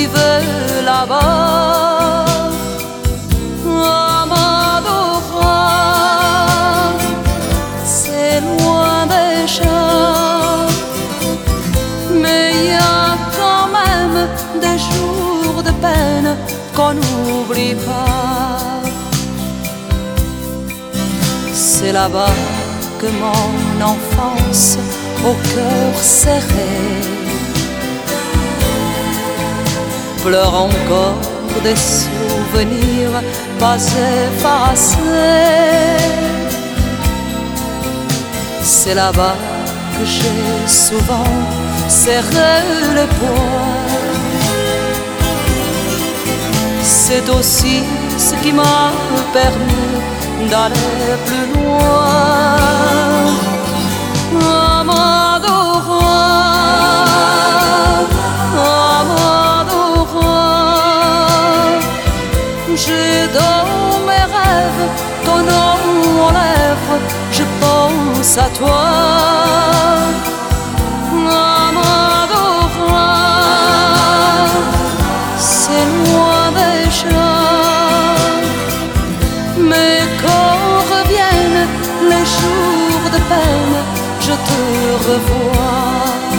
vivent là-bas. Amadora, c'est loin déjà, mais il y a quand même des jours de peine qu'on n'oublie pas. C'est là-bas que mon enfance au cœur serré pleure encore des souvenirs pas effacés. C'est là-bas que j'ai souvent serré le poing. C'est aussi ce qui m'a permis d'aller plus loin. Amadora, Amadora, j'ai dans mes rêves ton nom en lèvres, je pense à toi. Amadora, c'est loin déjà, mais quand reviennent les jours de peine, je te revois.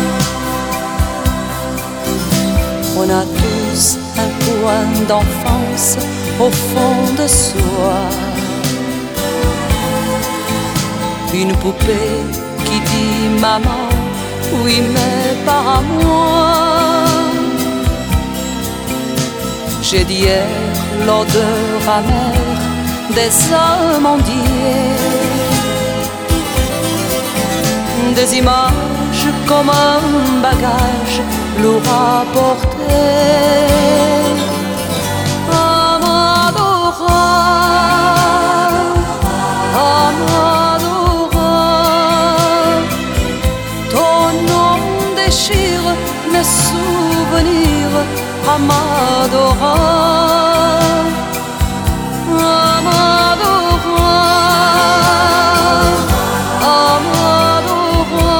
On a tous un coin d'enfance au fond de soi, une poupée qui dit maman, oui mais pas à moi. J'ai d'hier l'odeur amère des amandiers, des images comme un bagage lourd à porter. Amadora, Amadora, ton nom déchire mes souvenirs. Amadora, Amadora, Amadora,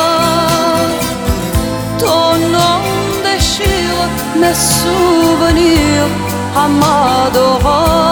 ton nom déchire mes souvenirs. Amadora.